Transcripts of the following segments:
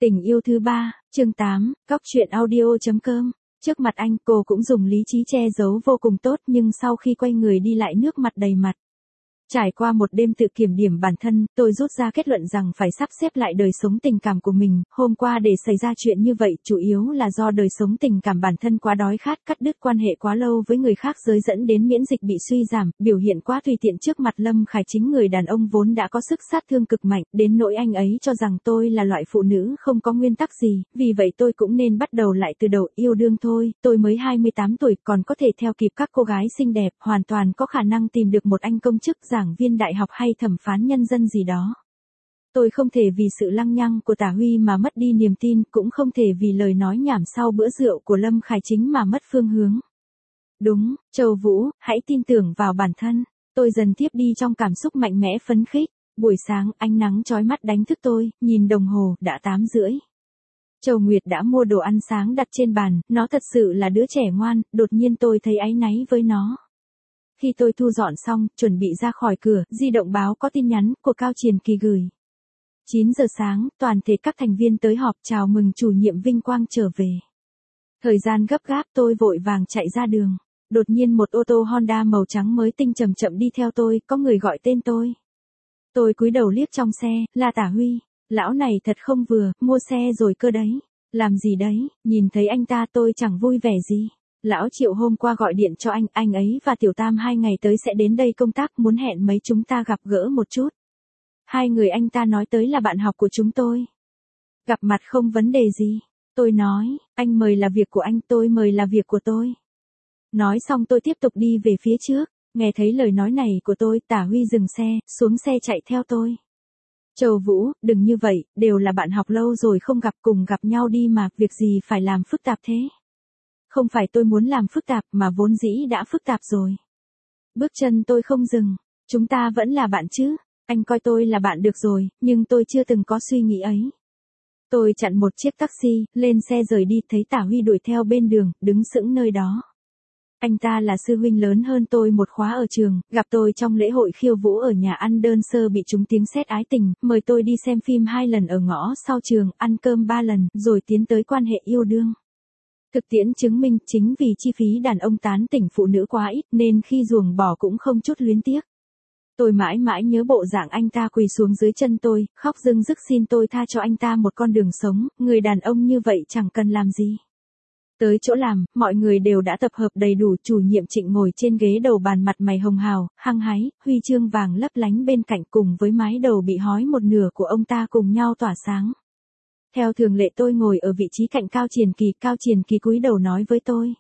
Tình yêu thứ 3, chương 8, Cóc truyện audio.com. Trước mặt anh cô cũng dùng lý trí che giấu vô cùng tốt, nhưng sau khi quay người đi lại nước mặt đầy mặt. Trải qua một đêm tự kiểm điểm bản thân, tôi rút ra kết luận rằng phải sắp xếp lại đời sống tình cảm của mình. Hôm qua để xảy ra chuyện như vậy chủ yếu là do đời sống tình cảm bản thân quá đói khát, cắt đứt quan hệ quá lâu với người khác giới dẫn đến miễn dịch bị suy giảm, biểu hiện quá tùy tiện trước mặt Lâm Khải Chính, người đàn ông vốn đã có sức sát thương cực mạnh, đến nỗi anh ấy cho rằng tôi là loại phụ nữ không có nguyên tắc gì, vì vậy tôi cũng nên bắt đầu lại từ đầu. Yêu đương thôi, tôi mới 28 tuổi, còn có thể theo kịp các cô gái xinh đẹp, hoàn toàn có khả năng tìm được một anh công chức, giảng viên đại học hay thẩm phán nhân dân gì đó. Tôi không thể vì sự lăng nhăng của Tả Huy mà mất đi niềm tin, cũng không thể vì lời nói nhảm sau bữa rượu của Lâm Khải Chính mà mất phương hướng. Đúng, Châu Vũ, hãy tin tưởng vào bản thân. Tôi dần tiếp đi trong cảm xúc mạnh mẽ phấn khích. Buổi sáng, ánh nắng chói mắt đánh thức tôi, nhìn đồng hồ, đã 8:30. Châu Nguyệt đã mua đồ ăn sáng đặt trên bàn, nó thật sự là đứa trẻ ngoan, đột nhiên tôi thấy áy náy với nó. Khi tôi thu dọn xong, chuẩn bị ra khỏi cửa, di động báo có tin nhắn của Cao Triền Kỳ gửi. 9 giờ sáng, toàn thể các thành viên tới họp chào mừng chủ nhiệm Vinh Quang trở về. Thời gian gấp gáp, tôi vội vàng chạy ra đường. Đột nhiên một ô tô Honda màu trắng mới tinh chậm chậm đi theo tôi, có người gọi tên tôi. Tôi cúi đầu liếc trong xe, là Tả Huy. Lão này thật không vừa, mua xe rồi cơ đấy. Làm gì đấy, nhìn thấy anh ta tôi chẳng vui vẻ gì. Lão Triệu hôm qua gọi điện cho anh ấy và Tiểu Tam 2 ngày tới sẽ đến đây công tác, muốn hẹn mấy chúng ta gặp gỡ một chút. Hai người anh ta nói tới là bạn học của chúng tôi. Gặp mặt không vấn đề gì. Tôi nói, anh mời là việc của anh, tôi mời là việc của tôi. Nói xong tôi tiếp tục đi về phía trước. Nghe thấy lời nói này của tôi, Tả Huy dừng xe, xuống xe chạy theo tôi. Châu Vũ, đừng như vậy, đều là bạn học lâu rồi không gặp, cùng gặp nhau đi mà, việc gì phải làm phức tạp thế. Không phải tôi muốn làm phức tạp mà vốn dĩ đã phức tạp rồi. Bước chân tôi không dừng, chúng ta vẫn là bạn chứ, anh coi tôi là bạn được rồi, nhưng tôi chưa từng có suy nghĩ ấy. Tôi chặn một chiếc taxi, lên xe rời đi, thấy Tả Huy đuổi theo bên đường, đứng sững nơi đó. Anh ta là sư huynh lớn hơn tôi một khóa ở trường, gặp tôi trong lễ hội khiêu vũ ở nhà ăn đơn sơ bị trúng tiếng sét ái tình, mời tôi đi xem phim 2 lần ở ngõ sau trường, ăn cơm 3 lần, rồi tiến tới quan hệ yêu đương. Thực tiễn chứng minh chính vì chi phí đàn ông tán tỉnh phụ nữ quá ít nên khi ruồng bỏ cũng không chút luyến tiếc. Tôi mãi mãi nhớ bộ dạng anh ta quỳ xuống dưới chân tôi, khóc rưng rức xin tôi tha cho anh ta một con đường sống, người đàn ông như vậy chẳng cần làm gì. Tới chỗ làm, mọi người đều đã tập hợp đầy đủ, chủ nhiệm Trịnh ngồi trên ghế đầu bàn mặt mày hồng hào, hăng hái, huy chương vàng lấp lánh bên cạnh cùng với mái đầu bị hói một nửa của ông ta cùng nhau tỏa sáng. Theo thường lệ tôi ngồi ở vị trí cạnh Cao Triền Kỳ cúi đầu nói với tôi.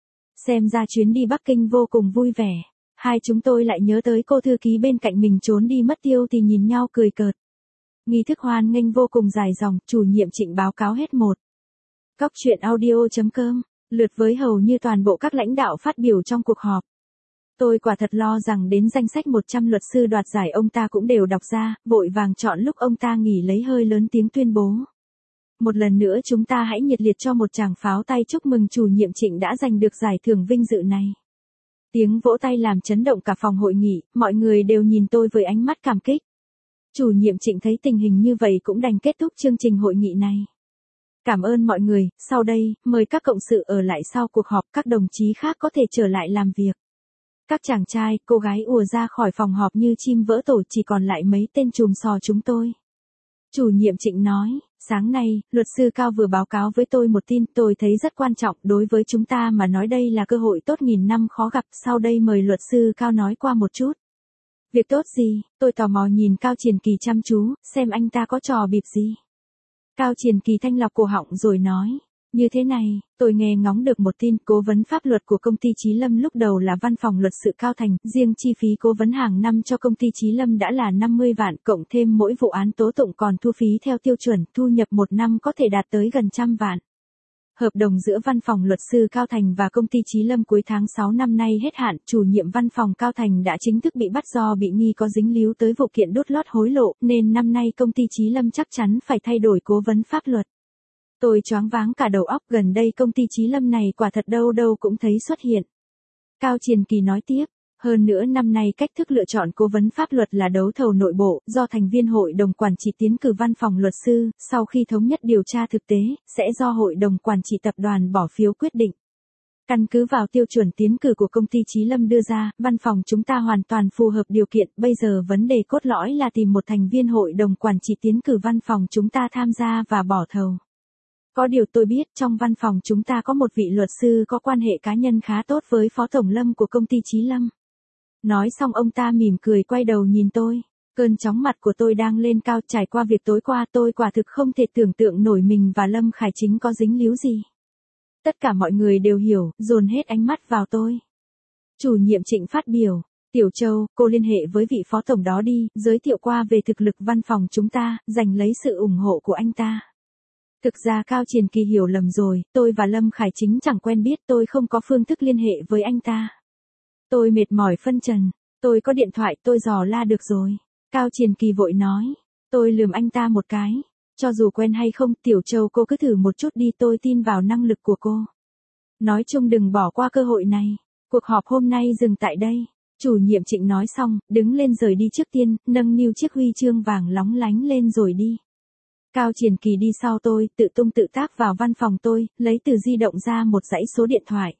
Xem ra chuyến đi Bắc Kinh vô cùng vui vẻ. Hai chúng tôi lại nhớ tới cô thư ký bên cạnh mình trốn đi mất tiêu thì nhìn nhau cười cợt. Nghi thức hoan nghênh vô cùng dài dòng, chủ nhiệm Trịnh báo cáo hết một. Cóc truyện audio.com, lượt với hầu như toàn bộ các lãnh đạo phát biểu trong cuộc họp. Tôi quả thật lo rằng đến danh sách 100 luật sư đoạt giải ông ta cũng đều đọc ra, vội vàng chọn lúc ông ta nghỉ lấy hơi lớn tiếng tuyên bố. Một lần nữa chúng ta hãy nhiệt liệt cho một tràng pháo tay chúc mừng chủ nhiệm Trịnh đã giành được giải thưởng vinh dự này. Tiếng vỗ tay làm chấn động cả phòng hội nghị, mọi người đều nhìn tôi với ánh mắt cảm kích. Chủ nhiệm Trịnh thấy tình hình như vậy cũng đành kết thúc chương trình hội nghị này. Cảm ơn mọi người, sau đây, mời các cộng sự ở lại sau cuộc họp, các đồng chí khác có thể trở lại làm việc. Các chàng trai, cô gái ùa ra khỏi phòng họp như chim vỡ tổ, chỉ còn lại mấy tên chùm sò chúng tôi. Chủ nhiệm Trịnh nói, sáng nay, luật sư Cao vừa báo cáo với tôi một tin tôi thấy rất quan trọng đối với chúng ta mà nói đây là cơ hội tốt nghìn năm khó gặp, sau đây mời luật sư Cao nói qua một chút. Việc tốt gì, tôi tò mò nhìn Cao Triền Kỳ chăm chú, xem anh ta có trò bịp gì. Cao Triền Kỳ thanh lọc cổ họng rồi nói, như thế này, tôi nghe ngóng được một tin, cố vấn pháp luật của công ty Chí Lâm lúc đầu là văn phòng luật sự Cao Thành, riêng chi phí cố vấn hàng năm cho công ty Chí Lâm đã là 50 vạn, cộng thêm mỗi vụ án tố tụng còn thu phí theo tiêu chuẩn, thu nhập một năm có thể đạt tới gần 100 vạn. Hợp đồng giữa văn phòng luật sư Cao Thành và công ty Chí Lâm cuối tháng 6 năm nay hết hạn, chủ nhiệm văn phòng Cao Thành đã chính thức bị bắt do bị nghi có dính líu tới vụ kiện đút lót hối lộ, nên năm nay công ty Chí Lâm chắc chắn phải thay đổi cố vấn pháp luật. Tôi choáng váng cả đầu óc, gần đây công ty Chí Lâm này quả thật đâu đâu cũng thấy xuất hiện. Cao Triền Kỳ nói tiếp, Hơn nữa năm nay cách thức lựa chọn cố vấn pháp luật là đấu thầu nội bộ, do thành viên hội đồng quản trị tiến cử văn phòng luật sư, sau khi thống nhất điều tra thực tế, sẽ do hội đồng quản trị tập đoàn bỏ phiếu quyết định. Căn cứ vào tiêu chuẩn tiến cử của công ty Chí Lâm đưa ra, văn phòng chúng ta hoàn toàn phù hợp điều kiện, bây giờ vấn đề cốt lõi là tìm một thành viên hội đồng quản trị tiến cử văn phòng chúng ta tham gia và bỏ thầu. Có điều tôi biết trong văn phòng chúng ta có một vị luật sư có quan hệ cá nhân khá tốt với Phó Tổng Lâm của công ty Chí Lâm. Nói xong ông ta mỉm cười quay đầu nhìn tôi. Cơn chóng mặt của tôi đang lên cao, trải qua việc tối qua tôi quả thực không thể tưởng tượng nổi mình và Lâm Khải Chính có dính líu gì. Tất cả mọi người đều hiểu, dồn hết ánh mắt vào tôi. Chủ nhiệm Trịnh phát biểu, Tiểu Châu, cô liên hệ với vị phó tổng đó đi, giới thiệu qua về thực lực văn phòng chúng ta, giành lấy sự ủng hộ của anh ta. Thực ra Cao Triền Kỳ hiểu lầm rồi, tôi và Lâm Khải Chính chẳng quen biết, tôi không có phương thức liên hệ với anh ta. Tôi mệt mỏi phân trần, tôi có điện thoại tôi dò la được rồi. Cao Triền Kỳ vội nói, tôi lườm anh ta một cái. Cho dù quen hay không, Tiểu Châu cô cứ thử một chút đi, tôi tin vào năng lực của cô. Nói chung đừng bỏ qua cơ hội này. Cuộc họp hôm nay dừng tại đây. Chủ nhiệm Trịnh nói xong, đứng lên rời đi trước tiên, nâng niu chiếc huy chương vàng lóng lánh lên rồi đi. Cao Triền Kỳ đi sau tôi, tự tung tự tác vào văn phòng tôi, lấy từ di động ra một dãy số điện thoại.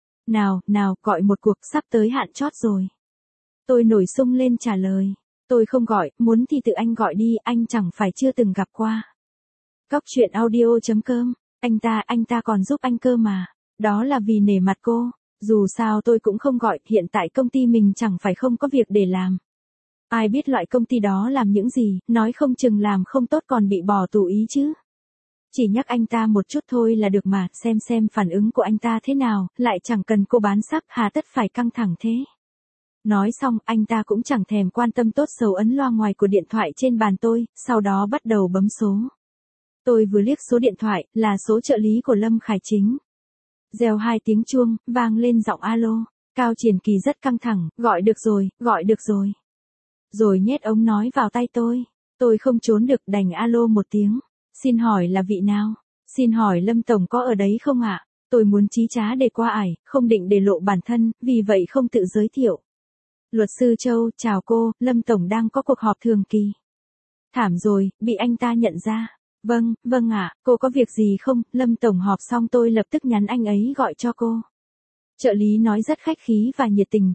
Nào, gọi một cuộc, sắp tới hạn chót rồi. Tôi nổi sung lên trả lời. Tôi không gọi, muốn thì tự anh gọi đi, anh chẳng phải chưa từng gặp qua. Cóc truyện audio.com, anh ta còn giúp anh cơ mà. Đó là vì nể mặt cô. Dù sao tôi cũng không gọi, hiện tại công ty mình chẳng phải không có việc để làm. Ai biết loại công ty đó làm những gì, nói không chừng làm không tốt còn bị bỏ tù ý chứ. Chỉ nhắc anh ta một chút thôi là được mà, xem phản ứng của anh ta thế nào, lại chẳng cần cô bán sắp, hà tất phải căng thẳng thế. Nói xong, anh ta cũng chẳng thèm quan tâm tốt xấu ấn loa ngoài của điện thoại trên bàn tôi, sau đó bắt đầu bấm số. Tôi vừa liếc số điện thoại, là số trợ lý của Lâm Khải Chính. Reo 2 tiếng chuông, vang lên giọng alo. Cao Triền Kỳ rất căng thẳng, gọi được rồi. Rồi nhét ống nói vào tay tôi. Tôi không trốn được, đành alo một tiếng. Xin hỏi là vị nào? Xin hỏi Lâm Tổng có ở đấy không ạ? Tôi muốn chí trá để qua ải, không định để lộ bản thân, vì vậy không tự giới thiệu. Luật sư Châu, chào cô, Lâm Tổng đang có cuộc họp thường kỳ. Thảm rồi, bị anh ta nhận ra. Vâng ạ, cô có việc gì không? Lâm Tổng họp xong tôi lập tức nhắn anh ấy gọi cho cô. Trợ lý nói rất khách khí và nhiệt tình,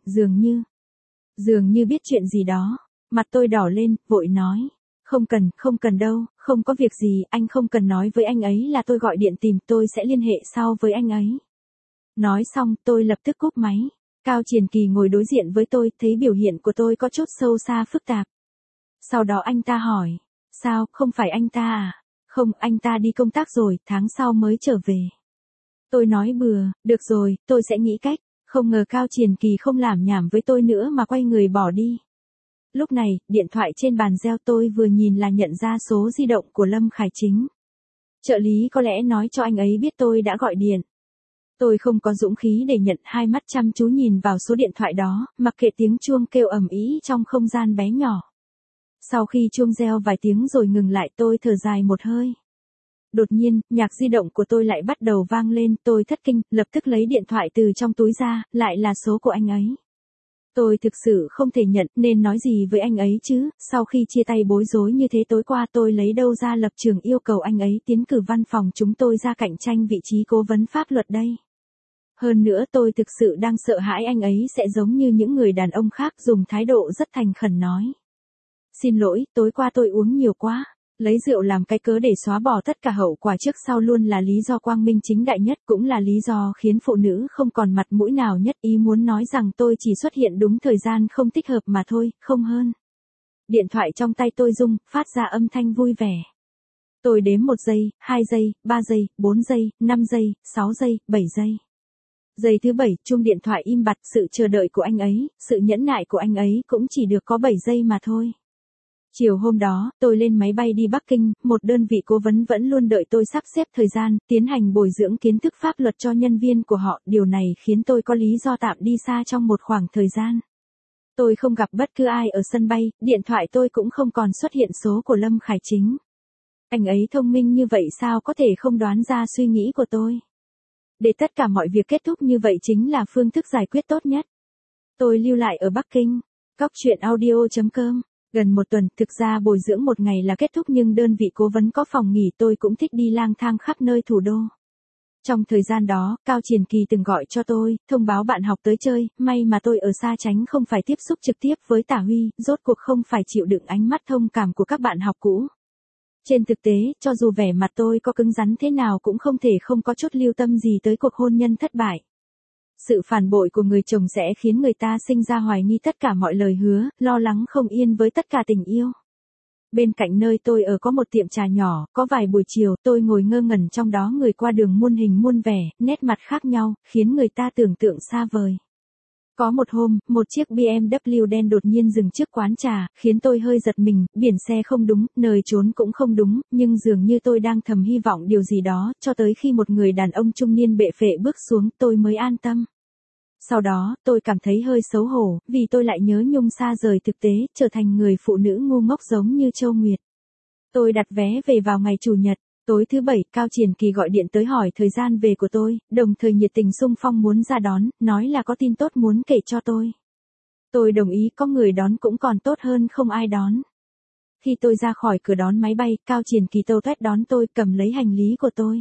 dường như biết chuyện gì đó. Mặt tôi đỏ lên, vội nói. Không cần đâu, không có việc gì, anh không cần nói với anh ấy là tôi gọi điện tìm, tôi sẽ liên hệ sau với anh ấy. Nói xong, tôi lập tức cúp máy. Cao Triền Kỳ ngồi đối diện với tôi, thấy biểu hiện của tôi có chút sâu xa phức tạp. Sau đó anh ta hỏi, sao, không phải anh ta à? Không, anh ta đi công tác rồi, tháng sau mới trở về. Tôi nói bừa, được rồi, tôi sẽ nghĩ cách. Không ngờ Cao Triền Kỳ không lảm nhảm với tôi nữa mà quay người bỏ đi. Lúc này, điện thoại trên bàn reo, tôi vừa nhìn là nhận ra số di động của Lâm Khải Chính. Trợ lý có lẽ nói cho anh ấy biết tôi đã gọi điện. Tôi không có dũng khí để nhận, hai mắt chăm chú nhìn vào số điện thoại đó, mặc kệ tiếng chuông kêu ầm ĩ trong không gian bé nhỏ. Sau khi chuông reo vài tiếng rồi ngừng lại, tôi thở dài một hơi. Đột nhiên, nhạc di động của tôi lại bắt đầu vang lên, tôi thất kinh, lập tức lấy điện thoại từ trong túi ra, lại là số của anh ấy. Tôi thực sự không thể nhận, nên nói gì với anh ấy chứ, sau khi chia tay bối rối như thế tối qua tôi lấy đâu ra lập trường yêu cầu anh ấy tiến cử văn phòng chúng tôi ra cạnh tranh vị trí cố vấn pháp luật đây. Hơn nữa tôi thực sự đang sợ hãi anh ấy sẽ giống như những người đàn ông khác, dùng thái độ rất thành khẩn nói. Xin lỗi, tối qua tôi uống nhiều quá. Lấy rượu làm cái cớ để xóa bỏ tất cả hậu quả trước sau luôn là lý do quang minh chính đại nhất, cũng là lý do khiến phụ nữ không còn mặt mũi nào nhất. Ý muốn nói rằng tôi chỉ xuất hiện đúng thời gian không thích hợp mà thôi, không hơn. Điện thoại trong tay tôi rung, phát ra âm thanh vui vẻ. Tôi đếm 1 giây, 2 giây, 3 giây, 4 giây, 5 giây, 6 giây, 7 giây. Giây thứ 7, chuông điện thoại im bặt, sự chờ đợi của anh ấy, sự nhẫn nại của anh ấy cũng chỉ được có 7 giây mà thôi. Chiều hôm đó, tôi lên máy bay đi Bắc Kinh, một đơn vị cố vấn vẫn luôn đợi tôi sắp xếp thời gian, tiến hành bồi dưỡng kiến thức pháp luật cho nhân viên của họ, điều này khiến tôi có lý do tạm đi xa trong một khoảng thời gian. Tôi không gặp bất cứ ai ở sân bay, điện thoại tôi cũng không còn xuất hiện số của Lâm Khải Chính. Anh ấy thông minh như vậy sao có thể không đoán ra suy nghĩ của tôi. Để tất cả mọi việc kết thúc như vậy chính là phương thức giải quyết tốt nhất. Tôi lưu lại ở Bắc Kinh. Cóc truyện audio.com. Gần một tuần, thực ra bồi dưỡng một ngày là kết thúc nhưng đơn vị cố vấn có phòng nghỉ tôi cũng thích đi lang thang khắp nơi thủ đô. Trong thời gian đó, Cao Triển Kỳ từng gọi cho tôi, thông báo bạn học tới chơi, may mà tôi ở xa tránh không phải tiếp xúc trực tiếp với Tả Huy, rốt cuộc không phải chịu đựng ánh mắt thông cảm của các bạn học cũ. Trên thực tế, cho dù vẻ mặt tôi có cứng rắn thế nào cũng không thể không có chút lưu tâm gì tới cuộc hôn nhân thất bại. Sự phản bội của người chồng sẽ khiến người ta sinh ra hoài nghi tất cả mọi lời hứa, lo lắng không yên với tất cả tình yêu. Bên cạnh nơi tôi ở có một tiệm trà nhỏ, có vài buổi chiều tôi ngồi ngơ ngẩn trong đó người qua đường muôn hình muôn vẻ, nét mặt khác nhau, khiến người ta tưởng tượng xa vời. Có một hôm, một chiếc BMW đen đột nhiên dừng trước quán trà, khiến tôi hơi giật mình, biển xe không đúng, nơi trốn cũng không đúng, nhưng dường như tôi đang thầm hy vọng điều gì đó, cho tới khi một người đàn ông trung niên bệ phệ bước xuống tôi mới an tâm. Sau đó, tôi cảm thấy hơi xấu hổ, vì tôi lại nhớ nhung xa rời thực tế, trở thành người phụ nữ ngu ngốc giống như Châu Nguyệt. Tôi đặt vé về vào ngày Chủ nhật. Tối thứ Bảy, Cao Triển Kỳ gọi điện tới hỏi thời gian về của tôi, đồng thời nhiệt tình xung phong muốn ra đón, nói là có tin tốt muốn kể cho tôi. Tôi đồng ý, có người đón cũng còn tốt hơn không ai đón. Khi tôi ra khỏi cửa đón máy bay, Cao Triển Kỳ tâu tuét đón tôi, cầm lấy hành lý của tôi.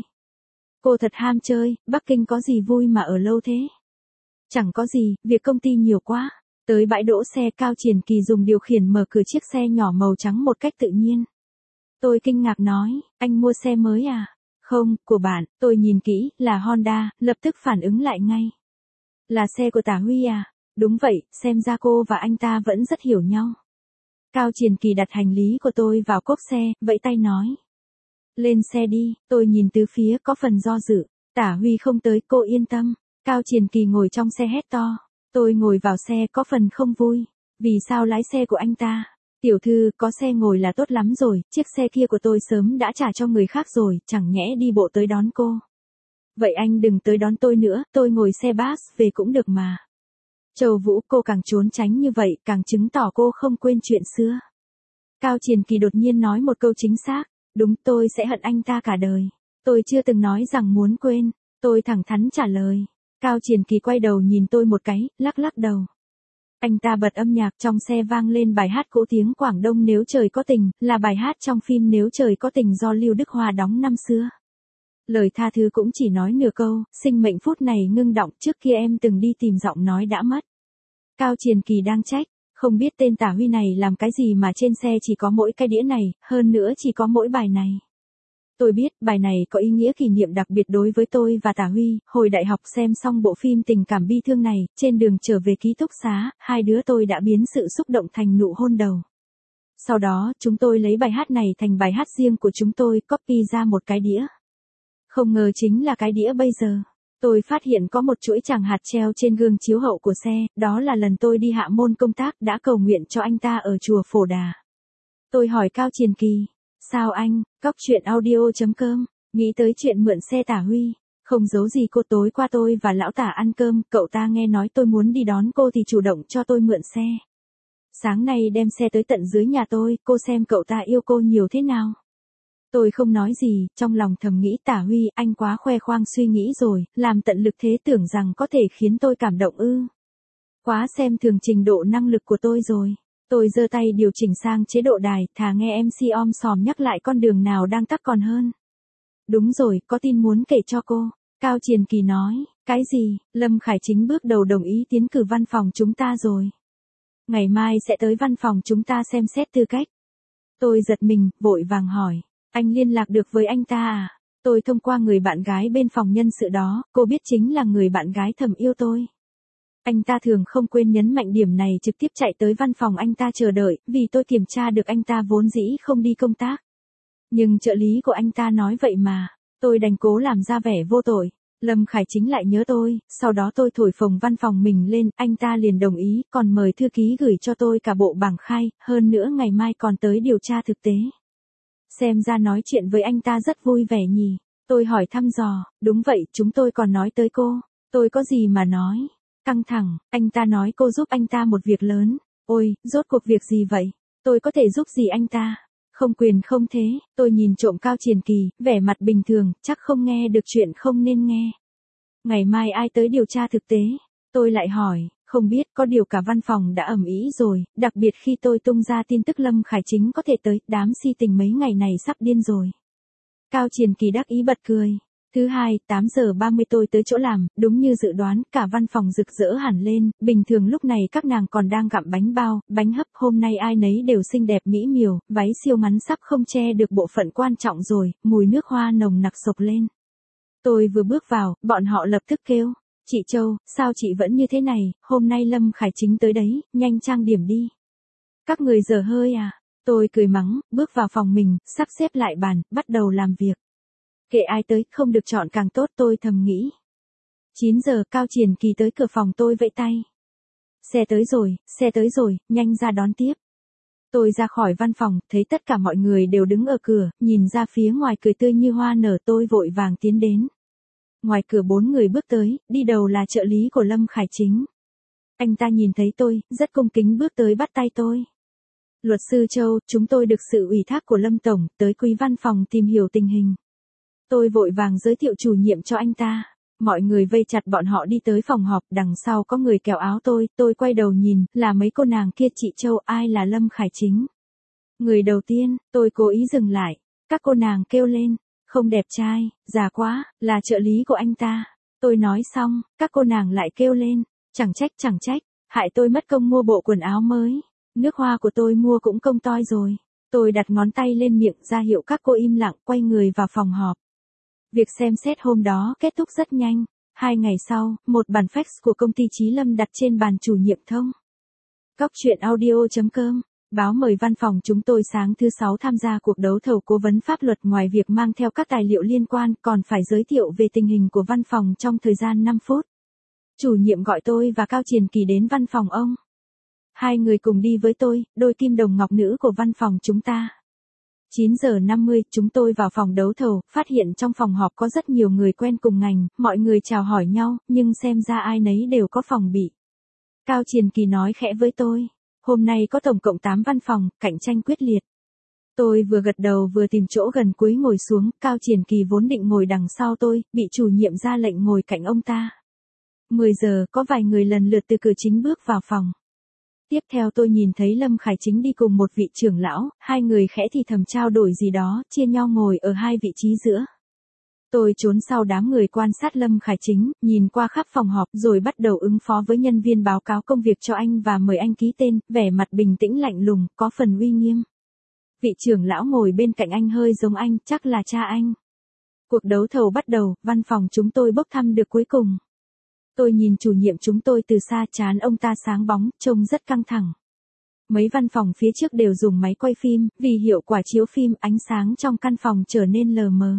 Cô thật ham chơi, Bắc Kinh có gì vui mà ở lâu thế? Chẳng có gì, việc công ty nhiều quá. Tới bãi đỗ xe, Cao Triển Kỳ dùng điều khiển mở cửa chiếc xe nhỏ màu trắng một cách tự nhiên. Tôi kinh ngạc nói, anh mua xe mới à? Không, của bạn. Tôi nhìn kỹ, là Honda, lập tức phản ứng lại ngay. Là xe của Tả Huy à? Đúng vậy, xem ra cô và anh ta vẫn rất hiểu nhau. Cao Triển Kỳ đặt hành lý của tôi vào cốp xe, vẫy tay nói. Lên xe đi, tôi nhìn từ phía có phần do dự. Tả Huy không tới, cô yên tâm. Cao Triển Kỳ ngồi trong xe hét to. Tôi ngồi vào xe có phần không vui. Vì sao lái xe của anh ta? Tiểu thư, có xe ngồi là tốt lắm rồi, chiếc xe kia của tôi sớm đã trả cho người khác rồi, chẳng nhẽ đi bộ tới đón cô. Vậy anh đừng tới đón tôi nữa, tôi ngồi xe bus về cũng được mà. Châu Vũ, cô càng trốn tránh như vậy, càng chứng tỏ cô không quên chuyện xưa. Cao Triển Kỳ đột nhiên nói một câu chính xác, đúng, tôi sẽ hận anh ta cả đời. Tôi chưa từng nói rằng muốn quên, tôi thẳng thắn trả lời. Cao Triển Kỳ quay đầu nhìn tôi một cái, lắc lắc đầu. Anh ta bật âm nhạc, trong xe vang lên bài hát cỗ tiếng Quảng Đông Nếu Trời Có Tình, là bài hát trong phim Nếu Trời Có Tình do Lưu Đức Hoa đóng năm xưa. Lời tha thứ cũng chỉ nói nửa câu, sinh mệnh phút này ngưng động, trước kia em từng đi tìm giọng nói đã mất. Cao Triển Kỳ đang trách, không biết tên Tả Huy này làm cái gì mà trên xe chỉ có mỗi cái đĩa này, hơn nữa chỉ có mỗi bài này. Tôi biết, bài này có ý nghĩa kỷ niệm đặc biệt đối với tôi và Tả Huy, hồi đại học xem xong bộ phim tình cảm bi thương này, trên đường trở về ký túc xá, hai đứa tôi đã biến sự xúc động thành nụ hôn đầu. Sau đó, chúng tôi lấy bài hát này thành bài hát riêng của chúng tôi, copy ra một cái đĩa. Không ngờ chính là cái đĩa bây giờ. Tôi phát hiện có một chuỗi tràng hạt treo trên gương chiếu hậu của xe, đó là lần tôi đi Hạ Môn công tác đã cầu nguyện cho anh ta ở chùa Phổ Đà. Tôi hỏi Cao Triển Kỳ. Sao anh, Cóc truyện audio.com, nghĩ tới chuyện mượn xe Tả Huy, không giấu gì cô, tối qua tôi và lão Tả ăn cơm, cậu ta nghe nói tôi muốn đi đón cô thì chủ động cho tôi mượn xe. Sáng nay đem xe tới tận dưới nhà tôi, cô xem cậu ta yêu cô nhiều thế nào. Tôi không nói gì, trong lòng thầm nghĩ Tả Huy, anh quá khoe khoang suy nghĩ rồi, làm tận lực thế tưởng rằng có thể khiến tôi cảm động ư. Quá xem thường trình độ năng lực của tôi rồi. Tôi giơ tay điều chỉnh sang chế độ đài, thà nghe MC om sòm nhắc lại con đường nào đang tắc còn hơn. Đúng rồi, có tin muốn kể cho cô. Cao Triển Kỳ nói, cái gì? Lâm Khải Chính bước đầu đồng ý tiến cử văn phòng chúng ta rồi. Ngày mai sẽ tới văn phòng chúng ta xem xét tư cách. Tôi giật mình, vội vàng hỏi, anh liên lạc được với anh ta à? Tôi thông qua người bạn gái bên phòng nhân sự đó, cô biết chính là người bạn gái thầm yêu tôi. Anh ta thường không quên nhấn mạnh điểm này, trực tiếp chạy tới văn phòng anh ta chờ đợi, vì tôi kiểm tra được anh ta vốn dĩ không đi công tác. Nhưng trợ lý của anh ta nói vậy mà, tôi đành cố làm ra vẻ vô tội. Lâm Khải Chính lại nhớ tôi, sau đó tôi thổi phồng văn phòng mình lên, anh ta liền đồng ý, còn mời thư ký gửi cho tôi cả bộ bảng khai, hơn nữa ngày mai còn tới điều tra thực tế. Xem ra nói chuyện với anh ta rất vui vẻ nhỉ. Tôi hỏi thăm dò, đúng vậy, chúng tôi còn nói tới cô. Tôi có gì mà nói. Căng thẳng, anh ta nói cô giúp anh ta một việc lớn. Ôi, rốt cuộc việc gì vậy? Tôi có thể giúp gì anh ta? Không quyền không thế, tôi nhìn trộm Cao Triển Kỳ, vẻ mặt bình thường, chắc không nghe được chuyện không nên nghe. Ngày mai ai tới điều tra thực tế? Tôi lại hỏi, Không biết, có điều cả văn phòng đã ầm ĩ rồi, đặc biệt khi tôi tung ra tin tức Lâm Khải Chính có thể tới, đám si tình mấy ngày này sắp điên rồi. Cao Triền Kỳ đắc ý bật cười. Thứ hai, 8 giờ 30 tôi tới chỗ làm, đúng như dự đoán, cả văn phòng rực rỡ hẳn lên, bình thường lúc này các nàng còn đang gặm bánh bao, bánh hấp, hôm nay ai nấy đều xinh đẹp mỹ miều, váy siêu ngắn sắp không che được bộ phận quan trọng rồi, mùi nước hoa nồng nặc sộc lên. Tôi vừa bước vào, bọn họ lập tức kêu, chị Châu, sao chị vẫn như thế này, hôm nay Lâm Khải Chính tới đấy, nhanh trang điểm đi. Các người dở hơi à? Tôi cười mắng, bước vào phòng mình, sắp xếp lại bàn, bắt đầu làm việc. Kệ ai tới, không được chọn càng tốt, tôi thầm nghĩ. 9 giờ, Cao Triền Kỳ tới cửa phòng tôi vẫy tay. Xe tới rồi, nhanh ra đón tiếp. Tôi ra khỏi văn phòng, thấy tất cả mọi người đều đứng ở cửa, nhìn ra phía ngoài cười tươi như hoa nở, tôi vội vàng tiến đến. Ngoài cửa 4 người bước tới, đi đầu là trợ lý của Lâm Khải Chính. Anh ta nhìn thấy tôi, rất cung kính bước tới bắt tay tôi. Luật sư Châu, chúng tôi được sự ủy thác của Lâm Tổng, tới quý văn phòng tìm hiểu tình hình. Tôi vội vàng giới thiệu chủ nhiệm cho anh ta. Mọi người vây chặt bọn họ đi tới phòng họp, đằng sau có người kéo áo tôi quay đầu nhìn, là mấy cô nàng kia. Chị Châu, ai là Lâm Khải Chính? Người đầu tiên, tôi cố ý dừng lại. Các cô nàng kêu lên, không đẹp trai, già quá, là trợ lý của anh ta. Tôi nói xong, các cô nàng lại kêu lên, chẳng trách, hại tôi mất công mua bộ quần áo mới. Nước hoa của tôi mua cũng công toi rồi. Tôi đặt ngón tay lên miệng ra hiệu các cô im lặng, quay người vào phòng họp. Việc xem xét hôm đó kết thúc rất nhanh. 2 ngày sau, một bản fax của công ty Chí Lâm đặt trên bàn chủ nhiệm thông. Góc chuyện audio.com báo mời văn phòng chúng tôi sáng thứ 6 tham gia cuộc đấu thầu cố vấn pháp luật, ngoài việc mang theo các tài liệu liên quan còn phải giới thiệu về tình hình của văn phòng trong thời gian 5 phút. Chủ nhiệm gọi tôi và Cao Triền Kỳ đến văn phòng ông. 2 người cùng đi với tôi, đôi kim đồng ngọc nữ của văn phòng chúng ta. 9 giờ 50, chúng tôi vào phòng đấu thầu, phát hiện trong phòng họp có rất nhiều người quen cùng ngành, mọi người chào hỏi nhau, nhưng xem ra ai nấy đều có phòng bị. Cao Triền Kỳ nói khẽ với tôi, hôm nay có tổng cộng 8 văn phòng, cạnh tranh quyết liệt. Tôi vừa gật đầu vừa tìm chỗ gần cuối ngồi xuống, Cao Triền Kỳ vốn định ngồi đằng sau tôi, bị chủ nhiệm ra lệnh ngồi cạnh ông ta. 10 giờ, có vài người lần lượt từ cửa chính bước vào phòng. Tiếp theo tôi nhìn thấy Lâm Khải Chính đi cùng một vị trưởng lão, 2 người khẽ thì thầm trao đổi gì đó, chia nhau ngồi ở 2 vị trí giữa. Tôi trốn sau đám người quan sát Lâm Khải Chính, nhìn qua khắp phòng họp rồi bắt đầu ứng phó với nhân viên báo cáo công việc cho anh và mời anh ký tên, vẻ mặt bình tĩnh lạnh lùng, có phần uy nghiêm. Vị trưởng lão ngồi bên cạnh anh hơi giống anh, chắc là cha anh. Cuộc đấu thầu bắt đầu, văn phòng chúng tôi bốc thăm được cuối cùng. Tôi nhìn chủ nhiệm chúng tôi từ xa, trán ông ta sáng bóng, trông rất căng thẳng. Mấy văn phòng phía trước đều dùng máy quay phim, vì hiệu quả chiếu phim, ánh sáng trong căn phòng trở nên lờ mờ.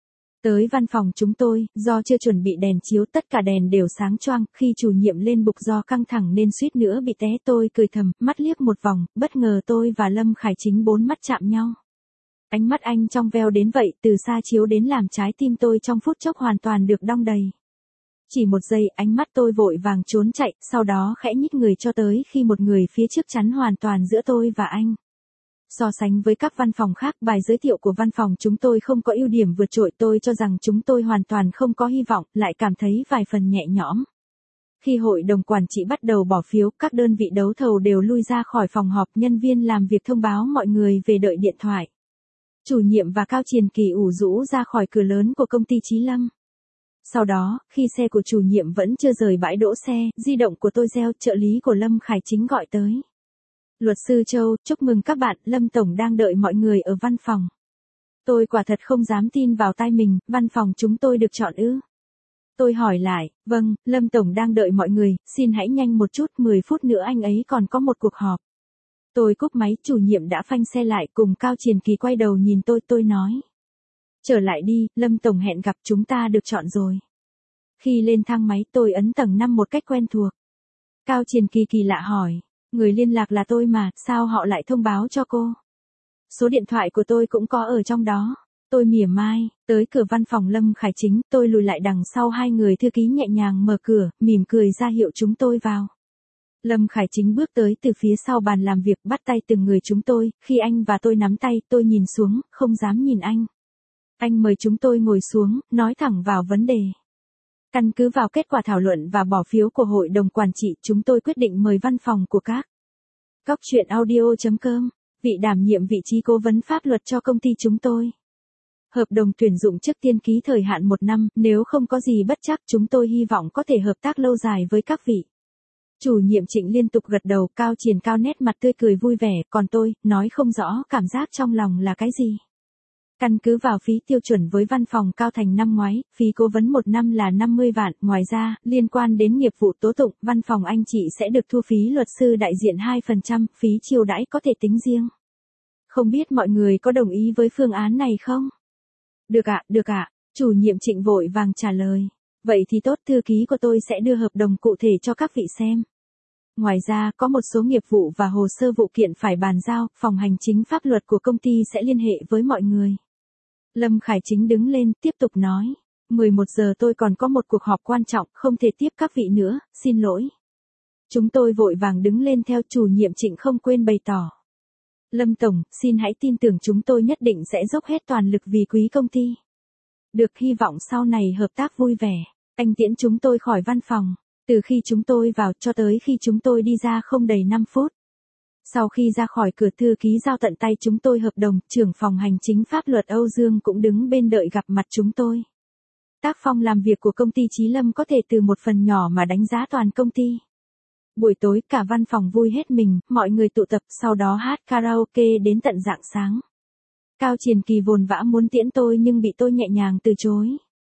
Tới văn phòng chúng tôi, do chưa chuẩn bị đèn chiếu, tất cả đèn đều sáng choang, khi chủ nhiệm lên bục do căng thẳng nên suýt nữa bị té, tôi cười thầm, mắt liếc một vòng, bất ngờ tôi và Lâm Khải Chính 4 mắt chạm nhau. Ánh mắt anh trong veo đến vậy, từ xa chiếu đến làm trái tim tôi trong phút chốc hoàn toàn được đong đầy. Chỉ một giây, ánh mắt tôi vội vàng trốn chạy, sau đó khẽ nhích người cho tới khi một người phía trước chắn hoàn toàn giữa tôi và anh. So sánh với các văn phòng khác, bài giới thiệu của văn phòng chúng tôi không có ưu điểm vượt trội, tôi cho rằng chúng tôi hoàn toàn không có hy vọng, lại cảm thấy vài phần nhẹ nhõm. Khi hội đồng quản trị bắt đầu bỏ phiếu, các đơn vị đấu thầu đều lui ra khỏi phòng họp, nhân viên làm việc thông báo mọi người về đợi điện thoại. Chủ nhiệm và Cao Triền Kỳ ủ rũ ra khỏi cửa lớn của công ty Chí Lâm. Sau đó, khi xe của chủ nhiệm vẫn chưa rời bãi đỗ xe, di động của tôi reo, trợ lý của Lâm Khải Chính gọi tới. Luật sư Châu, chúc mừng các bạn, Lâm Tổng đang đợi mọi người ở văn phòng. Tôi quả thật không dám tin vào tai mình, văn phòng chúng tôi được chọn ư? Tôi hỏi lại, vâng, Lâm Tổng đang đợi mọi người, xin hãy nhanh một chút, 10 phút nữa anh ấy còn có một cuộc họp. Tôi cúp máy, chủ nhiệm đã phanh xe lại, cùng Cao Triền Kỳ quay đầu nhìn tôi nói. Trở lại đi, Lâm Tổng hẹn gặp, chúng ta được chọn rồi. Khi lên thang máy tôi ấn tầng 5 một cách quen thuộc. Cao Triền Kỳ kỳ lạ hỏi, người liên lạc là tôi mà, sao họ lại thông báo cho cô? Số điện thoại của tôi cũng có ở trong đó. Tôi mỉa mai, tới cửa văn phòng Lâm Khải Chính, tôi lùi lại đằng sau 2 người thư ký nhẹ nhàng mở cửa, mỉm cười ra hiệu chúng tôi vào. Lâm Khải Chính bước tới từ phía sau bàn làm việc, bắt tay từng người chúng tôi, khi anh và tôi nắm tay, tôi nhìn xuống, không dám nhìn anh. Anh mời chúng tôi ngồi xuống, nói thẳng vào vấn đề. Căn cứ vào kết quả thảo luận và bỏ phiếu của hội đồng quản trị, chúng tôi quyết định mời văn phòng của các Cóc truyện audio.com, vị đảm nhiệm vị trí cố vấn pháp luật cho công ty chúng tôi. Hợp đồng tuyển dụng trước tiên ký thời hạn 1 năm, nếu không có gì bất trắc chúng tôi hy vọng có thể hợp tác lâu dài với các vị. Chủ nhiệm Trịnh liên tục gật đầu, Cao Triền Cao nét mặt tươi cười vui vẻ, còn tôi, nói không rõ cảm giác trong lòng là cái gì. Căn cứ vào phí tiêu chuẩn với văn phòng Cao Thành năm ngoái, phí cố vấn 1 năm là 50 vạn, ngoài ra, liên quan đến nghiệp vụ tố tụng, văn phòng anh chị sẽ được thu phí luật sư đại diện 2%, phí chiêu đãi có thể tính riêng. Không biết mọi người có đồng ý với phương án này không? Được ạ, chủ nhiệm Trịnh vội vàng trả lời. Vậy thì tốt, thư ký của tôi sẽ đưa hợp đồng cụ thể cho các vị xem. Ngoài ra, có một số nghiệp vụ và hồ sơ vụ kiện phải bàn giao, phòng hành chính pháp luật của công ty sẽ liên hệ với mọi người. Lâm Khải Chính đứng lên, tiếp tục nói. 11 giờ tôi còn có một cuộc họp quan trọng, không thể tiếp các vị nữa, xin lỗi. Chúng tôi vội vàng đứng lên theo, chủ nhiệm Trịnh không quên bày tỏ. Lâm Tổng, xin hãy tin tưởng chúng tôi nhất định sẽ dốc hết toàn lực vì quý công ty. Được, hy vọng sau này hợp tác vui vẻ. Anh tiễn chúng tôi khỏi văn phòng. Từ khi chúng tôi vào cho tới khi chúng tôi đi ra không đầy 5 phút. Sau khi ra khỏi cửa, thư ký giao tận tay chúng tôi hợp đồng, trưởng phòng hành chính pháp luật Âu Dương cũng đứng bên đợi gặp mặt chúng tôi. Tác phong làm việc của công ty Chí Lâm có thể từ một phần nhỏ mà đánh giá toàn công ty. Buổi tối cả văn phòng vui hết mình, mọi người tụ tập, sau đó hát karaoke đến tận rạng sáng. Cao Triền Kỳ vồn vã muốn tiễn tôi nhưng bị tôi nhẹ nhàng từ chối.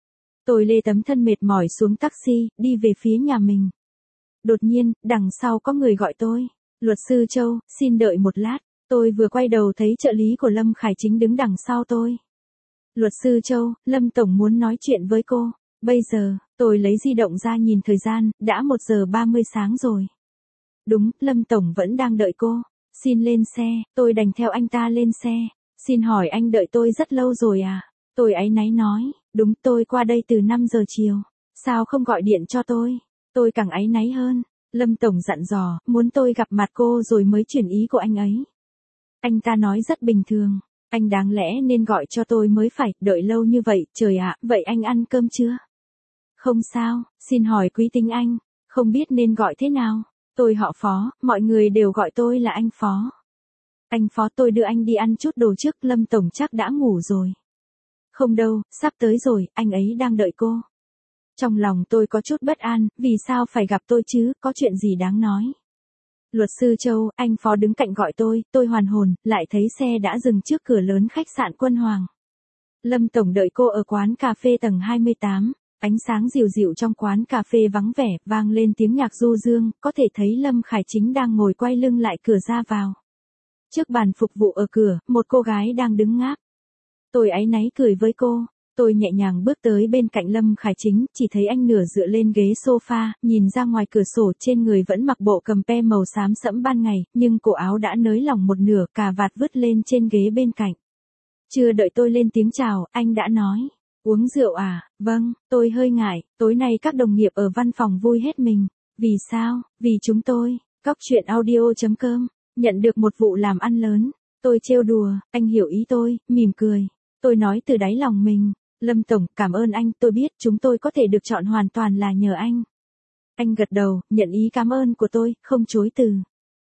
Tôi lê tấm thân mệt mỏi xuống taxi, đi về phía nhà mình. Đột nhiên, đằng sau có người gọi tôi. Luật sư Châu, xin đợi một lát. Tôi vừa quay đầu thấy trợ lý của Lâm Khải Chính đứng đằng sau tôi. Luật sư Châu, Lâm Tổng muốn nói chuyện với cô. Bây giờ, tôi lấy di động ra nhìn thời gian, đã 1 giờ 30 sáng rồi. Đúng, Lâm Tổng vẫn đang đợi cô. Xin lên xe, tôi đành theo anh ta lên xe. Xin hỏi anh đợi tôi rất lâu rồi à? Tôi áy náy nói, đúng, tôi qua đây từ 5 giờ chiều. Sao không gọi điện cho tôi? Tôi càng áy náy hơn. Lâm Tổng dặn dò, muốn tôi gặp mặt cô rồi mới chuyển ý của anh ấy. Anh ta nói rất bình thường. Anh đáng lẽ nên gọi cho tôi mới phải, đợi lâu như vậy, trời ạ, vậy anh ăn cơm chưa? Không sao, xin hỏi quý tính anh, không biết nên gọi thế nào. Tôi họ Phó, mọi người đều gọi tôi là anh Phó. Anh Phó, tôi đưa anh đi ăn chút đồ trước, Lâm Tổng chắc đã ngủ rồi. Không đâu, sắp tới rồi, anh ấy đang đợi cô. Trong lòng tôi có chút bất an, vì sao phải gặp tôi chứ, có chuyện gì đáng nói. Luật sư Châu, anh Phó đứng cạnh gọi tôi hoàn hồn, lại thấy xe đã dừng trước cửa lớn khách sạn Quân Hoàng. Lâm Tổng đợi cô ở quán cà phê tầng 28, ánh sáng dịu dịu trong quán cà phê vắng vẻ, vang lên tiếng nhạc du dương, có thể thấy Lâm Khải Chính đang ngồi quay lưng lại cửa ra vào. Trước bàn phục vụ ở cửa, một cô gái đang đứng ngáp. Tôi áy náy cười với cô. Tôi nhẹ nhàng bước tới bên cạnh Lâm Khải Chính, chỉ thấy anh nửa dựa lên ghế sofa, nhìn ra ngoài cửa sổ, trên người vẫn mặc bộ cầm pe màu xám sẫm ban ngày, nhưng cổ áo đã nới lỏng một nửa, cà vạt vứt lên trên ghế bên cạnh. Chưa đợi tôi lên tiếng chào, anh đã nói, uống rượu à? Vâng, tôi hơi ngại, tối nay các đồng nghiệp ở văn phòng vui hết mình. Vì sao? Vì chúng tôi, Cóc truyện audio.com, nhận được một vụ làm ăn lớn. Tôi trêu đùa, anh hiểu ý tôi, mỉm cười. Tôi nói từ đáy lòng mình. Lâm Tổng, cảm ơn anh, tôi biết chúng tôi có thể được chọn hoàn toàn là nhờ anh. Anh gật đầu, nhận ý cảm ơn của tôi, không chối từ.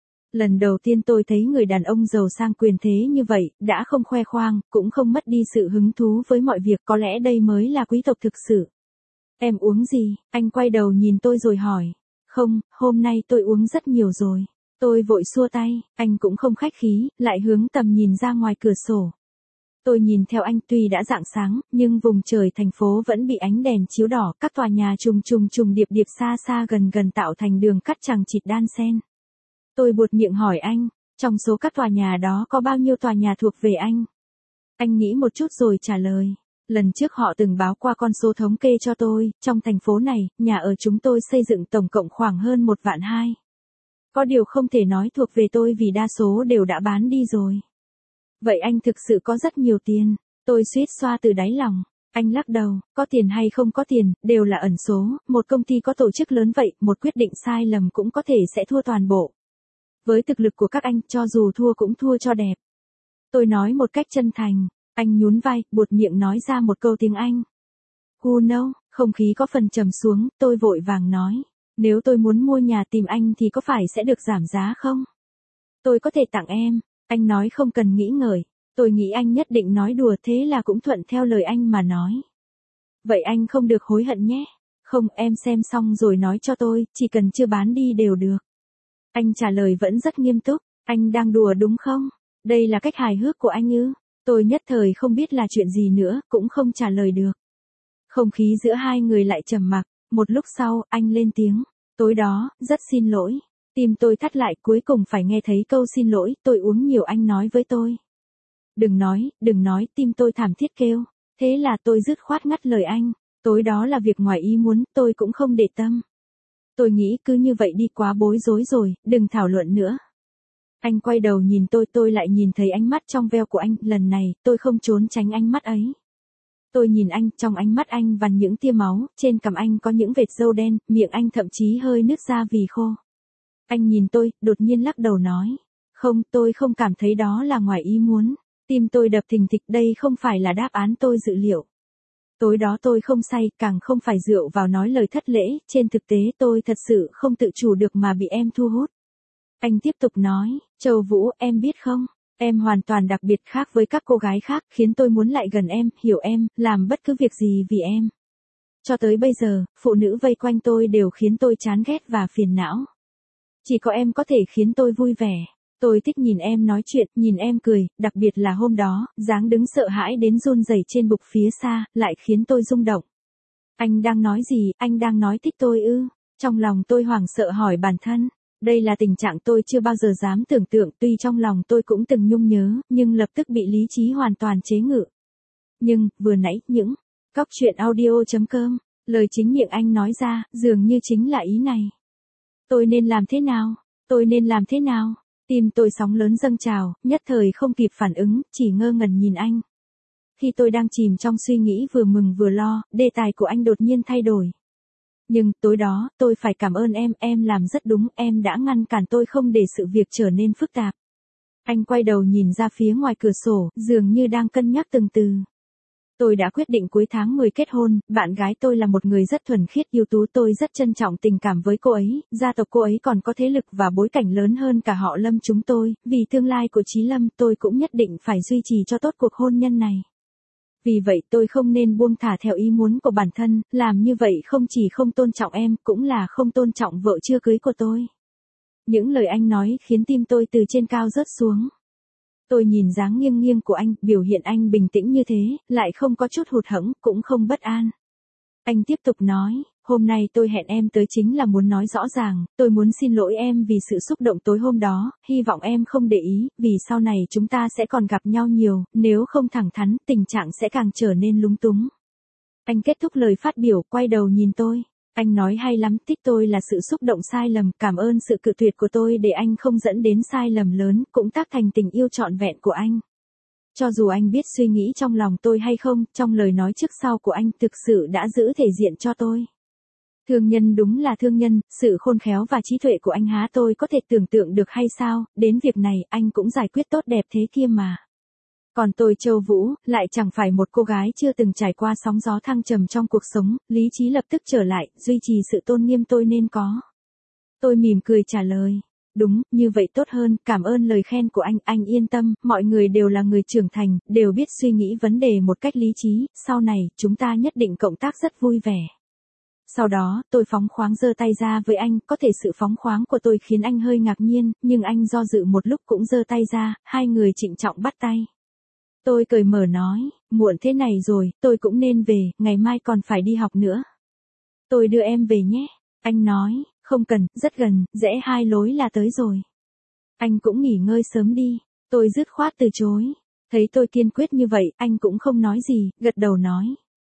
Lần đầu tiên tôi thấy người đàn ông giàu sang quyền thế như vậy, đã không khoe khoang, cũng không mất đi sự hứng thú với mọi việc, có lẽ đây mới là quý tộc thực sự. Em uống gì? Anh quay đầu nhìn tôi rồi hỏi. Không, hôm nay tôi uống rất nhiều rồi. Tôi vội xua tay, anh cũng không khách khí, lại hướng tầm nhìn ra ngoài cửa sổ. Tôi nhìn theo anh, tuy đã rạng sáng, nhưng vùng trời thành phố vẫn bị ánh đèn chiếu đỏ, các tòa nhà trùng điệp xa xa gần tạo thành đường cắt chằng chịt đan xen. Tôi buột miệng hỏi anh, trong số các tòa nhà đó có bao nhiêu tòa nhà thuộc về anh? Anh nghĩ một chút rồi trả lời. Lần trước họ từng báo qua con số thống kê cho tôi, trong thành phố này, nhà ở chúng tôi xây dựng tổng cộng khoảng hơn 1.200.000. Có điều không thể nói thuộc về tôi vì đa số đều đã bán đi rồi. Vậy anh thực sự có rất nhiều tiền. Tôi suýt xoa từ đáy lòng. Anh lắc đầu, có tiền hay không có tiền, đều là ẩn số, một công ty có tổ chức lớn vậy, một quyết định sai lầm cũng có thể sẽ thua toàn bộ. Với thực lực của các anh, cho dù thua cũng thua cho đẹp. Tôi nói một cách chân thành, anh nhún vai, buột miệng nói ra một câu tiếng Anh. Who knows, Không khí có phần trầm xuống, tôi vội vàng nói. Nếu tôi muốn mua nhà tìm anh thì có phải sẽ được giảm giá không? Tôi có thể tặng em. Anh nói không cần nghĩ ngợi. Tôi nghĩ anh nhất định nói đùa, thế là cũng thuận theo lời anh mà nói. Vậy anh không được hối hận nhé. Không, em xem xong rồi nói cho tôi, chỉ cần chưa bán đi đều được. Anh trả lời vẫn rất nghiêm túc. Anh đang đùa đúng không? Đây là cách hài hước của anh ư? Tôi nhất thời không biết là chuyện gì nữa, cũng không trả lời được. Không khí giữa hai người lại trầm mặc. Một lúc sau, anh lên tiếng. Tối đó, rất xin lỗi. Tim tôi thắt lại, cuối cùng phải nghe thấy câu xin lỗi, tôi uống nhiều, anh nói với tôi. Đừng nói, tim tôi thảm thiết kêu. Thế là tôi dứt khoát ngắt lời anh. Tối đó là việc ngoài ý muốn, tôi cũng không để tâm. Tôi nghĩ cứ như vậy đi, quá bối rối rồi, đừng thảo luận nữa. Anh quay đầu nhìn tôi lại nhìn thấy ánh mắt trong veo của anh, lần này, tôi không trốn tránh ánh mắt ấy. Tôi nhìn anh, trong ánh mắt anh vằn những tia máu, trên cằm anh có những vệt râu đen, miệng anh thậm chí hơi nứt ra vì khô. Anh nhìn tôi, đột nhiên lắc đầu nói. Không, tôi không cảm thấy đó là ngoài ý muốn. Tim tôi đập thình thịch, đây không phải là đáp án tôi dự liệu. Tối đó tôi không say, càng không phải rượu vào nói lời thất lễ, trên thực tế tôi thật sự không tự chủ được mà bị em thu hút. Anh tiếp tục nói, Châu Vũ, em biết không, em hoàn toàn đặc biệt, khác với các cô gái khác, khiến tôi muốn lại gần em, hiểu em, làm bất cứ việc gì vì em. Cho tới bây giờ, phụ nữ vây quanh tôi đều khiến tôi chán ghét và phiền não. Chỉ có em có thể khiến tôi vui vẻ. Tôi thích nhìn em nói chuyện, nhìn em cười, đặc biệt là hôm đó, dáng đứng sợ hãi đến run rẩy trên bục phía xa, lại khiến tôi rung động. Anh đang nói gì, anh đang nói thích tôi ư? Trong lòng tôi hoảng sợ hỏi bản thân. Đây là tình trạng tôi chưa bao giờ dám tưởng tượng, tuy trong lòng tôi cũng từng nhung nhớ, nhưng lập tức bị lý trí hoàn toàn chế ngự. Nhưng, vừa nãy, những Cóc truyện audio.com, lời chính miệng anh nói ra, dường như chính là ý này. Tôi nên làm thế nào? Tôi nên làm thế nào? Tim tôi sóng lớn dâng trào, nhất thời không kịp phản ứng, chỉ ngơ ngẩn nhìn anh. Khi tôi đang chìm trong suy nghĩ vừa mừng vừa lo, đề tài của anh đột nhiên thay đổi. Nhưng, tối đó, tôi phải cảm ơn em làm rất đúng, em đã ngăn cản tôi không để sự việc trở nên phức tạp. Anh quay đầu nhìn ra phía ngoài cửa sổ, dường như đang cân nhắc từng từ. Tôi đã quyết định cuối tháng 10 kết hôn, bạn gái tôi là một người rất thuần khiết ưu tú, tôi rất trân trọng tình cảm với cô ấy, gia tộc cô ấy còn có thế lực và bối cảnh lớn hơn cả họ Lâm chúng tôi, vì tương lai của Chí Lâm tôi cũng nhất định phải duy trì cho tốt cuộc hôn nhân này. Vì vậy tôi không nên buông thả theo ý muốn của bản thân, làm như vậy không chỉ không tôn trọng em, cũng là không tôn trọng vợ chưa cưới của tôi. Những lời anh nói khiến tim tôi từ trên cao rớt xuống. Tôi nhìn dáng nghiêng nghiêng của anh, biểu hiện anh bình tĩnh như thế, lại không có chút hụt hẫng, cũng không bất an. Anh tiếp tục nói, hôm nay tôi hẹn em tới chính là muốn nói rõ ràng, tôi muốn xin lỗi em vì sự xúc động tối hôm đó, hy vọng em không để ý, vì sau này chúng ta sẽ còn gặp nhau nhiều, nếu không thẳng thắn, tình trạng sẽ càng trở nên lúng túng. Anh kết thúc lời phát biểu, quay đầu nhìn tôi. Anh nói hay lắm, thích tôi là sự xúc động sai lầm, cảm ơn sự cự tuyệt của tôi để anh không dẫn đến sai lầm lớn, cũng tác thành tình yêu trọn vẹn của anh. Cho dù anh biết suy nghĩ trong lòng tôi hay không, trong lời nói trước sau của anh thực sự đã giữ thể diện cho tôi. Thương nhân đúng là thương nhân, sự khôn khéo và trí tuệ của anh há tôi có thể tưởng tượng được hay sao, đến việc này anh cũng giải quyết tốt đẹp thế kia mà. Còn tôi Châu Vũ, lại chẳng phải một cô gái chưa từng trải qua sóng gió thăng trầm trong cuộc sống, lý trí lập tức trở lại, duy trì sự tôn nghiêm tôi nên có. Tôi mỉm cười trả lời. Đúng, như vậy tốt hơn, cảm ơn lời khen của anh yên tâm, mọi người đều là người trưởng thành, đều biết suy nghĩ vấn đề một cách lý trí, sau này, chúng ta nhất định cộng tác rất vui vẻ. Sau đó, tôi phóng khoáng giơ tay ra với anh, có thể sự phóng khoáng của tôi khiến anh hơi ngạc nhiên, nhưng anh do dự một lúc cũng giơ tay ra, hai người trịnh trọng bắt tay. Tôi cởi mở nói, muộn thế này rồi, tôi cũng nên về, ngày mai còn phải đi học nữa. Tôi đưa em về nhé. Anh nói, không cần, rất gần, rẽ 2 lối là tới rồi. Anh cũng nghỉ ngơi sớm đi. Tôi dứt khoát từ chối. Thấy tôi kiên quyết như vậy, anh cũng không nói gì, gật đầu nói.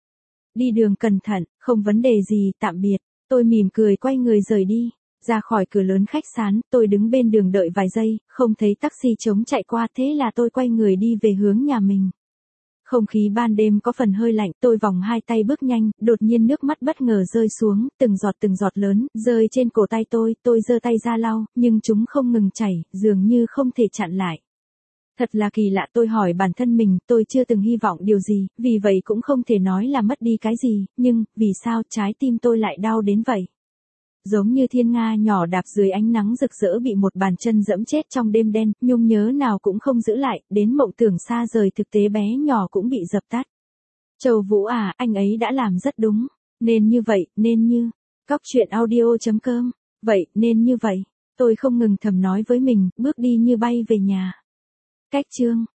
Đi đường cẩn thận, không vấn đề gì, tạm biệt. Tôi mỉm cười quay người rời đi. Ra khỏi cửa lớn khách sạn, tôi đứng bên đường đợi vài giây, không thấy taxi trống chạy qua, thế là tôi quay người đi về hướng nhà mình. Không khí ban đêm có phần hơi lạnh, tôi vòng hai tay bước nhanh, đột nhiên nước mắt bất ngờ rơi xuống, từng giọt lớn, rơi trên cổ tay tôi giơ tay ra lau, nhưng chúng không ngừng chảy, dường như không thể chặn lại. Thật là kỳ lạ, tôi hỏi bản thân mình, tôi chưa từng hy vọng điều gì, vì vậy cũng không thể nói là mất đi cái gì, nhưng, vì sao trái tim tôi lại đau đến vậy? Giống như thiên nga nhỏ đạp dưới ánh nắng rực rỡ bị một bàn chân dẫm chết trong đêm đen, nhung nhớ nào cũng không giữ lại, đến mộng tưởng xa rời thực tế bé nhỏ cũng bị dập tắt. Châu Vũ à, anh ấy đã làm rất đúng. Nên như vậy, nên như. Cóc truyện audio.com. Vậy, nên như vậy. Tôi không ngừng thầm nói với mình, bước đi như bay về nhà. Cách chương.